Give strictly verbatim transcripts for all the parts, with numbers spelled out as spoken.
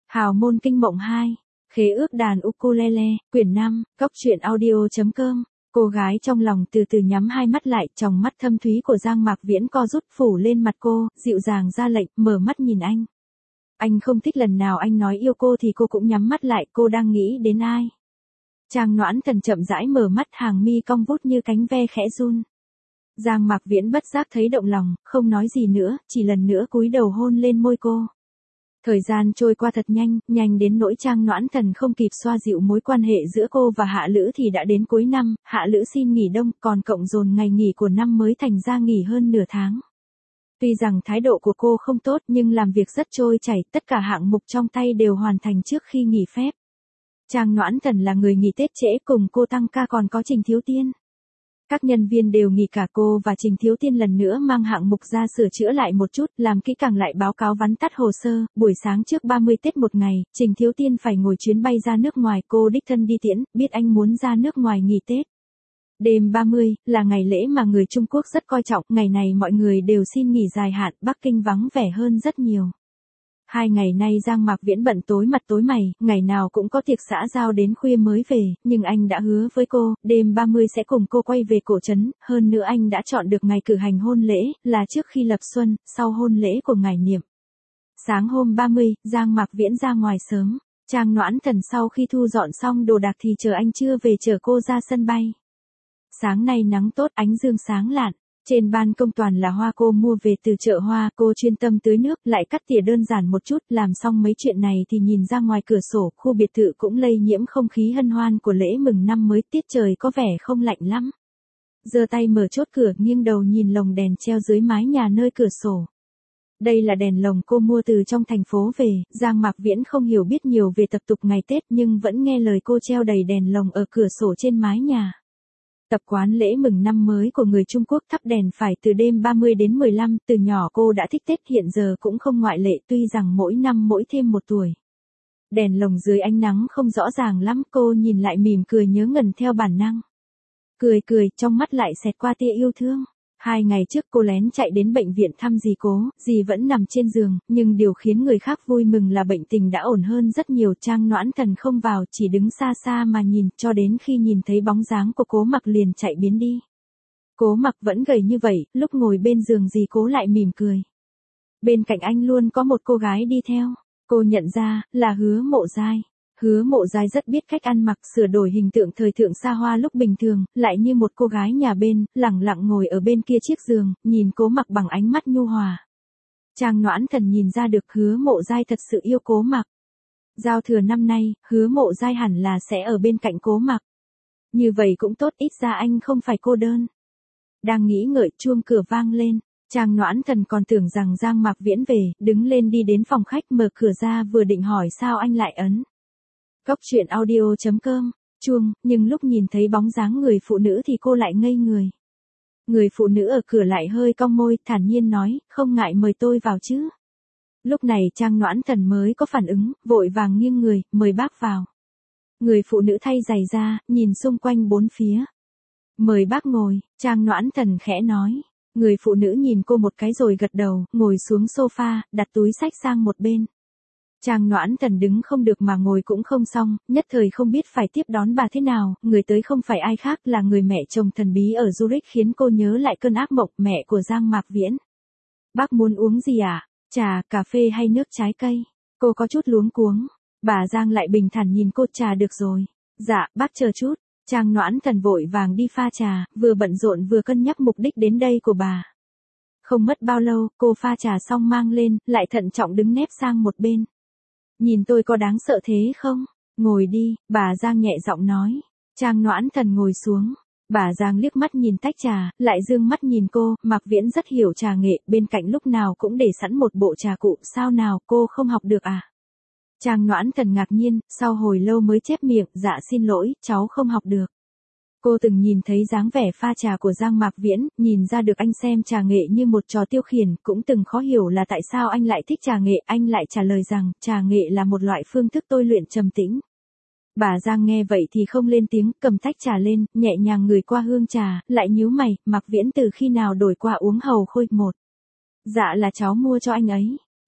Hào môn kinh mộng hai, khế ước đàn ukulele, quyển năm, góc truyện audio.com. Cô gái trong lòng từ từ nhắm hai mắt lại, tròng mắt thâm thúy của Giang Mạc Viễn co rút phủ lên mặt cô, dịu dàng ra lệnh, mở mắt nhìn anh. Anh không thích lần nào anh nói yêu cô thì cô cũng nhắm mắt lại, cô đang nghĩ đến ai? Trang Noãn Thần chậm rãi mở mắt, hàng mi cong vút như cánh ve khẽ run. Giang Mạc Viễn bất giác thấy động lòng, không nói gì nữa, chỉ lần nữa cúi đầu hôn lên môi cô. Thời gian trôi qua thật nhanh, nhanh đến nỗi Trang Noãn Thần không kịp xoa dịu mối quan hệ giữa cô và Hạ Lữ thì đã đến cuối năm, Hạ Lữ xin nghỉ đông, còn cộng dồn ngày nghỉ của năm mới thành ra nghỉ hơn nửa tháng. Tuy rằng thái độ của cô không tốt nhưng làm việc rất trôi chảy, tất cả hạng mục trong tay đều hoàn thành trước khi nghỉ phép. Trang Noãn Thần là người nghỉ Tết trễ, cùng cô tăng ca còn có Trình Thiếu Tiên. Các nhân viên đều nghỉ cả, cô và Trình Thiếu Tiên lần nữa mang hạng mục ra sửa chữa lại một chút, làm kỹ càng lại báo cáo vắn tắt hồ sơ. Buổi sáng trước ba mươi Tết một ngày, Trình Thiếu Tiên phải ngồi chuyến bay ra nước ngoài, cô đích thân đi tiễn, biết anh muốn ra nước ngoài nghỉ Tết. Đêm ba mươi, là ngày lễ mà người Trung Quốc rất coi trọng, ngày này mọi người đều xin nghỉ dài hạn, Bắc Kinh vắng vẻ hơn rất nhiều. Hai ngày nay Giang Mạc Viễn bận tối mặt tối mày, ngày nào cũng có tiệc xã giao đến khuya mới về, nhưng anh đã hứa với cô, đêm ba mươi sẽ cùng cô quay về cổ trấn, hơn nữa anh đã chọn được ngày cử hành hôn lễ, là trước khi lập xuân, sau hôn lễ của ngài Niệm. Sáng hôm ba mươi, Giang Mạc Viễn ra ngoài sớm, Trang Noãn Thần sau khi thu dọn xong đồ đạc thì chờ anh trưa về chở cô ra sân bay. Sáng nay nắng tốt, ánh dương sáng lạn. Trên ban công toàn là hoa cô mua về từ chợ hoa, cô chuyên tâm tưới nước, lại cắt tỉa đơn giản một chút, làm xong mấy chuyện này thì nhìn ra ngoài cửa sổ, khu biệt thự cũng lây nhiễm không khí hân hoan của lễ mừng năm mới, tiết trời có vẻ không lạnh lắm. Giơ tay mở chốt cửa, nghiêng đầu nhìn lồng đèn treo dưới mái nhà nơi cửa sổ. Đây là đèn lồng cô mua từ trong thành phố về, Giang Mạc Viễn không hiểu biết nhiều về tập tục ngày Tết nhưng vẫn nghe lời cô treo đầy đèn lồng ở cửa sổ trên mái nhà. Tập quán lễ mừng năm mới của người Trung Quốc thắp đèn phải từ đêm ba mươi đến mười lăm, từ nhỏ cô đã thích Tết, hiện giờ cũng không ngoại lệ, tuy rằng mỗi năm mỗi thêm một tuổi. Đèn lồng dưới ánh nắng không rõ ràng lắm, cô nhìn lại mỉm cười nhớ ngần theo bản năng. Cười cười, trong mắt lại xẹt qua tia yêu thương. Hai ngày trước cô lén chạy đến bệnh viện thăm dì cố, dì vẫn nằm trên giường, nhưng điều khiến người khác vui mừng là bệnh tình đã ổn hơn rất nhiều. Trang Noãn Thần không vào, chỉ đứng xa xa mà nhìn, cho đến khi nhìn thấy bóng dáng của Cố Mặc liền chạy biến đi. Cố Mặc vẫn gầy như vậy, lúc ngồi bên giường dì cố lại mỉm cười. Bên cạnh anh luôn có một cô gái đi theo, cô nhận ra, là Hứa Mộ Giai. Hứa Mộ Giai rất biết cách ăn mặc, sửa đổi hình tượng thời thượng xa hoa lúc bình thường, lại như một cô gái nhà bên, lẳng lặng ngồi ở bên kia chiếc giường, nhìn Cố Mặc bằng ánh mắt nhu hòa. Trang Noãn Thần nhìn ra được Hứa Mộ Giai thật sự yêu Cố Mặc. Giao thừa năm nay, Hứa Mộ Giai hẳn là sẽ ở bên cạnh Cố Mặc. Như vậy cũng tốt, ít ra anh không phải cô đơn. Đang nghĩ ngợi, chuông cửa vang lên. Trang Noãn Thần còn tưởng rằng Giang Mạc Viễn về, đứng lên đi đến phòng khách, mở cửa ra, vừa định hỏi sao anh lại ấn. Góc truyện audio.com, chuông, nhưng lúc nhìn thấy bóng dáng người phụ nữ thì cô lại ngây người. Người phụ nữ ở cửa lại hơi cong môi, thản nhiên nói, không ngại mời tôi vào chứ. Lúc này Trang Noãn Thần mới có phản ứng, vội vàng nghiêng người, mời bác vào. Người phụ nữ thay giày ra, nhìn xung quanh bốn phía. Mời bác ngồi, Trang Noãn Thần khẽ nói. Người phụ nữ nhìn cô một cái rồi gật đầu, ngồi xuống sofa, đặt túi xách sang một bên. Trang Noãn Thần đứng không được mà ngồi cũng không xong, nhất thời không biết phải tiếp đón bà thế nào, người tới không phải ai khác là người mẹ chồng thần bí ở Zurich, khiến cô nhớ lại cơn ác mộng, mẹ của Giang Mạc Viễn. Bác muốn uống gì à? Trà, cà phê hay nước trái cây? Cô có chút luống cuống. Bà Giang lại bình thản nhìn cô, trà được rồi. Dạ, bác chờ chút. Trang Noãn Thần vội vàng đi pha trà, vừa bận rộn vừa cân nhắc mục đích đến đây của bà. Không mất bao lâu, cô pha trà xong mang lên, lại thận trọng đứng nép sang một bên. Nhìn tôi có đáng sợ thế không? Ngồi đi, bà Giang nhẹ giọng nói. Trang Noãn Thần ngồi xuống. Bà Giang liếc mắt nhìn tách trà, lại dương mắt nhìn cô, Mạc Viễn rất hiểu trà nghệ, bên cạnh lúc nào cũng để sẵn một bộ trà cụ, sao nào cô không học được à? Trang Noãn Thần ngạc nhiên, sau hồi lâu mới chép miệng, dạ xin lỗi, cháu không học được. Cô từng nhìn thấy dáng vẻ pha trà của Giang Mạc Viễn, nhìn ra được anh xem trà nghệ như một trò tiêu khiển, cũng từng khó hiểu là tại sao anh lại thích trà nghệ, anh lại trả lời rằng, trà nghệ là một loại phương thức tôi luyện trầm tĩnh. Bà Giang nghe vậy thì không lên tiếng, cầm tách trà lên, nhẹ nhàng ngửi qua hương trà, lại nhíu mày, Mạc Viễn từ khi nào đổi qua uống hầu khôi một. Dạ là cháu mua cho anh ấy.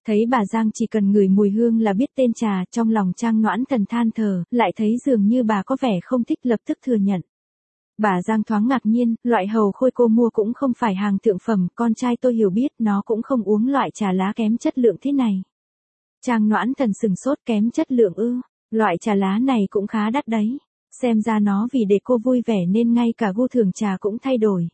Thấy bà Giang chỉ cần ngửi mùi hương là biết tên trà, trong lòng Trang Noãn Thần than thở, lại thấy dường như bà có vẻ không thích lập tức thừa nhận. Bà Giang thoáng ngạc nhiên, loại hầu khôi cô mua cũng không phải hàng thượng phẩm, con trai tôi hiểu biết nó cũng không uống loại trà lá kém chất lượng thế này. Trang Noãn Thần sừng sốt, kém chất lượng ư, loại trà lá này cũng khá đắt đấy. Xem ra nó vì để cô vui vẻ nên ngay cả gu thưởng trà cũng thay đổi.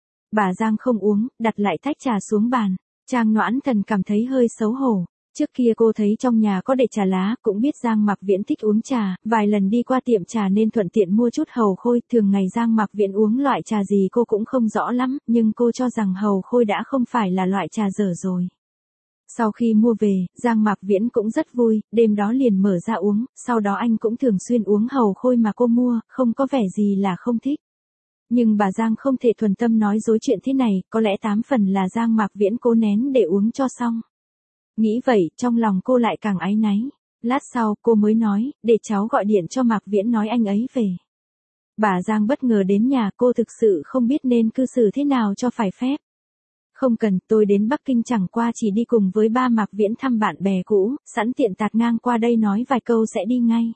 Bà Giang không uống, đặt lại tách trà xuống bàn. Trang Noãn Thần cảm thấy hơi xấu hổ. Trước kia cô thấy trong nhà có để trà lá, cũng biết Giang Mạc Viễn thích uống trà, vài lần đi qua tiệm trà nên thuận tiện mua chút hầu khôi, thường ngày Giang Mạc Viễn uống loại trà gì cô cũng không rõ lắm, nhưng cô cho rằng hầu khôi đã không phải là loại trà dở rồi. Sau khi mua về, Giang Mạc Viễn cũng rất vui, đêm đó liền mở ra uống, sau đó anh cũng thường xuyên uống hầu khôi mà cô mua, không có vẻ gì là không thích. Nhưng bà Giang không thể thuần tâm nói dối chuyện thế này, có lẽ tám phần là Giang Mạc Viễn cố nén để uống cho xong. Nghĩ vậy, trong lòng cô lại càng áy náy. Lát sau, cô mới nói, để cháu gọi điện cho Mạc Viễn nói anh ấy về. Bà Giang bất ngờ đến nhà, cô thực sự không biết nên cư xử thế nào cho phải phép. Không cần, tôi đến Bắc Kinh chẳng qua chỉ đi cùng với ba Mạc Viễn thăm bạn bè cũ, sẵn tiện tạt ngang qua đây nói vài câu sẽ đi ngay.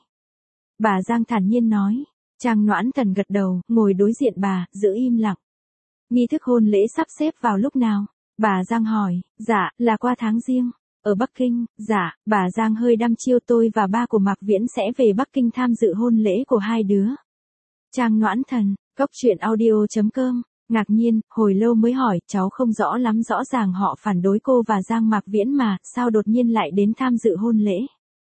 Bà Giang thản nhiên nói. Trang Noãn Thần gật đầu, ngồi đối diện bà, giữ im lặng. Nghi thức hôn lễ sắp xếp vào lúc nào? Bà Giang hỏi. Dạ, là qua tháng Giêng. Ở Bắc Kinh. Dạ, bà Giang hơi đăm chiêu, tôi và ba của Mạc Viễn sẽ về Bắc Kinh tham dự hôn lễ của hai đứa. Trang Noãn Thần, Cốc Truyện Audio chấm com. Ngạc nhiên, hồi lâu mới hỏi, cháu không rõ lắm, rõ ràng họ phản đối cô và Giang Mạc Viễn mà, sao đột nhiên lại đến tham dự hôn lễ?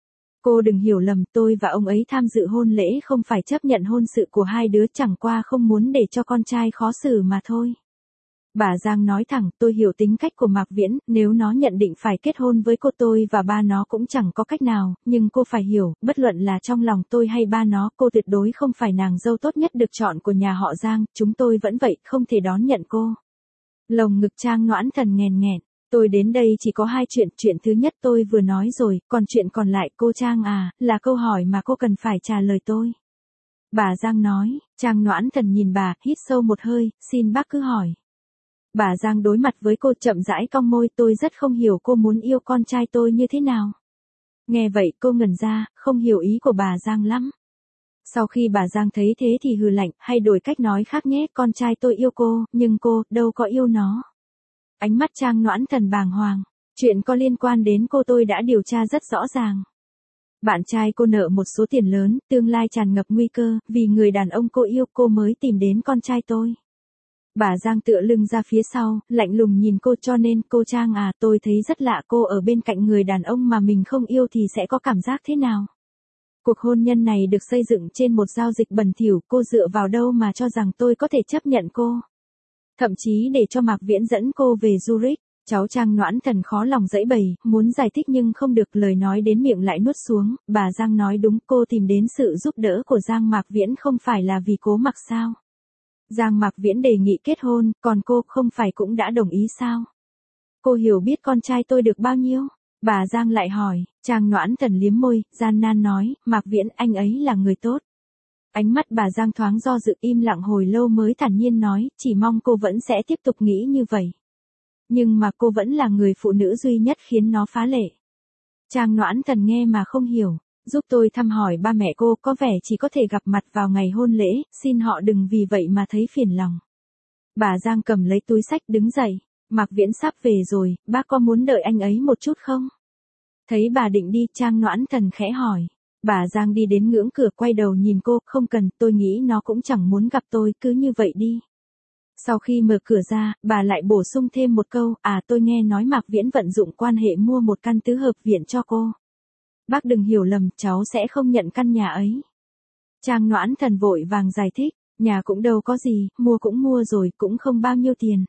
Cô đừng hiểu lầm, tôi và ông ấy tham dự hôn lễ không phải chấp nhận hôn sự của hai đứa, chẳng qua không muốn để cho con trai khó xử mà thôi. Bà Giang nói thẳng, tôi hiểu tính cách của Mạc Viễn, nếu nó nhận định phải kết hôn với cô tôi và ba nó cũng chẳng có cách nào, nhưng cô phải hiểu, bất luận là trong lòng tôi hay ba nó, cô tuyệt đối không phải nàng dâu tốt nhất được chọn của nhà họ Giang, chúng tôi vẫn vậy, không thể đón nhận cô. Lồng ngực Trang Noãn Thần nghèn nghẹn. Tôi đến đây chỉ có hai chuyện, chuyện thứ nhất tôi vừa nói rồi, còn chuyện còn lại cô Trang à, là câu hỏi mà cô cần phải trả lời tôi. Bà Giang nói. Trang Noãn Thần nhìn bà, hít sâu một hơi, xin bác cứ hỏi. Bà Giang đối mặt với cô chậm rãi cong môi, tôi rất không hiểu cô muốn yêu con trai tôi như thế nào. Nghe vậy cô ngẩn ra, không hiểu ý của bà Giang lắm. Sau khi bà Giang thấy thế thì hừ lạnh, hay đổi cách nói khác nhé, con trai tôi yêu cô, nhưng cô, đâu có yêu nó. Ánh mắt Trang Noãn Thần bàng hoàng. Chuyện có liên quan đến cô tôi đã điều tra rất rõ ràng. Bạn trai cô nợ một số tiền lớn, tương lai tràn ngập nguy cơ, vì người đàn ông cô yêu cô mới tìm đến con trai tôi. Bà Giang tựa lưng ra phía sau, lạnh lùng nhìn cô, cho nên cô Trang à, tôi thấy rất lạ, cô ở bên cạnh người đàn ông mà mình không yêu thì sẽ có cảm giác thế nào? Cuộc hôn nhân này được xây dựng trên một giao dịch bẩn thỉu, cô dựa vào đâu mà cho rằng tôi có thể chấp nhận cô? Thậm chí để cho Mạc Viễn dẫn cô về Zurich. Cháu Trang Noãn Thần khó lòng giãy bày, muốn giải thích nhưng không được, lời nói đến miệng lại nuốt xuống. Bà Giang nói đúng, cô tìm đến sự giúp đỡ của Giang Mạc Viễn không phải là vì cố mặc sao? Giang Mạc Viễn đề nghị kết hôn, còn cô không phải cũng đã đồng ý sao? Cô hiểu biết con trai tôi được bao nhiêu? Bà Giang lại hỏi. Trang Noãn Thần liếm môi, gian nan nói, Mạc Viễn, anh ấy là người tốt. Ánh mắt bà Giang thoáng do dự, im lặng hồi lâu mới thản nhiên nói, chỉ mong cô vẫn sẽ tiếp tục nghĩ như vậy. Nhưng mà cô vẫn là người phụ nữ duy nhất khiến nó phá lệ. Trang Noãn Thần nghe mà không hiểu, giúp tôi thăm hỏi ba mẹ cô, có vẻ chỉ có thể gặp mặt vào ngày hôn lễ, xin họ đừng vì vậy mà thấy phiền lòng. Bà Giang cầm lấy túi xách đứng dậy, Mạc Viễn sắp về rồi, bác có muốn đợi anh ấy một chút không? Thấy bà định đi, Trang Noãn Thần khẽ hỏi. Bà Giang đi đến ngưỡng cửa, quay đầu nhìn cô, không cần, tôi nghĩ nó cũng chẳng muốn gặp tôi, cứ như vậy đi. Sau khi mở cửa ra, bà lại bổ sung thêm một câu, à tôi nghe nói Mạc Viễn vận dụng quan hệ mua một căn tứ hợp viện cho cô. Bác đừng hiểu lầm, cháu sẽ không nhận căn nhà ấy. Trang Noãn Thần vội vàng giải thích, nhà cũng đâu có gì, mua cũng mua rồi, cũng không bao nhiêu tiền.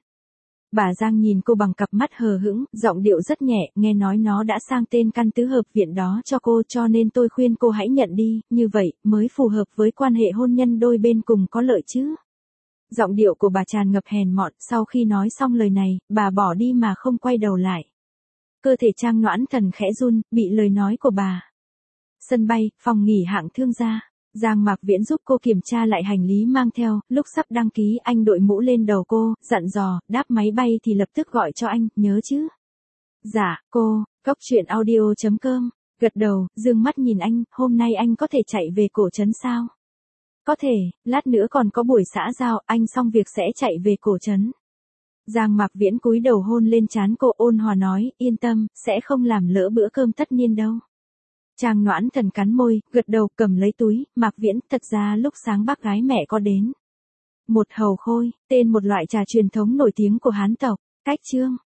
Bà Giang nhìn cô bằng cặp mắt hờ hững, giọng điệu rất nhẹ, nghe nói nó đã sang tên căn tứ hợp viện đó cho cô, cho nên tôi khuyên cô hãy nhận đi, như vậy mới phù hợp với quan hệ hôn nhân đôi bên cùng có lợi chứ. Giọng điệu của bà tràn ngập hèn mọn, sau khi nói xong lời này, bà bỏ đi mà không quay đầu lại. Cơ thể Trang Noãn Thần khẽ run, bị lời nói của bà. Sân bay, phòng nghỉ hạng thương gia. Giang Mạc Viễn giúp cô kiểm tra lại hành lý mang theo, lúc sắp đăng ký anh đội mũ lên đầu cô, dặn dò, đáp máy bay thì lập tức gọi cho anh, nhớ chứ. Dạ, cô, cốc truyện audio chấm com. Gật đầu, dương mắt nhìn anh, hôm nay anh có thể chạy về cổ trấn sao? Có thể, lát nữa còn có buổi xã giao, anh xong việc sẽ chạy về cổ trấn. Giang Mạc Viễn cúi đầu hôn lên trán cô, ôn hòa nói, yên tâm, sẽ không làm lỡ bữa cơm tất niên đâu. Trang Noãn Thần cắn môi, gật đầu, cầm lấy túi, Mạc Viễn, thật ra lúc sáng bác gái mẹ có đến. Một hầu khôi, tên một loại trà truyền thống nổi tiếng của Hán tộc. Cách chương